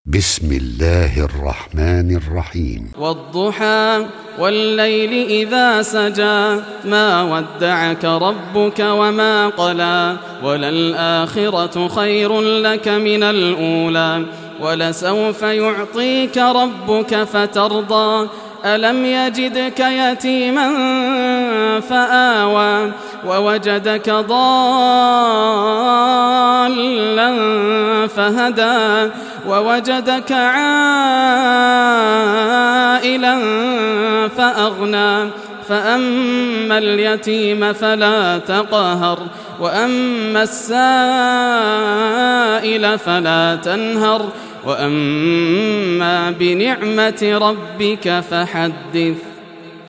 بسم الله الرحمن الرحيم. والضحى والليل إذا سجى ما ودعك ربك وما قلى وللآخرة خير لك من الأولى ولسوف يعطيك ربك فترضى ألم يجدك يتيما فآوى ووجدك ضالا فهدى ووجدك عائلا فأغنى فأما اليتيم فلا تقهر وأما السائل فلا تنهر وأما بنعمة ربك فحدث.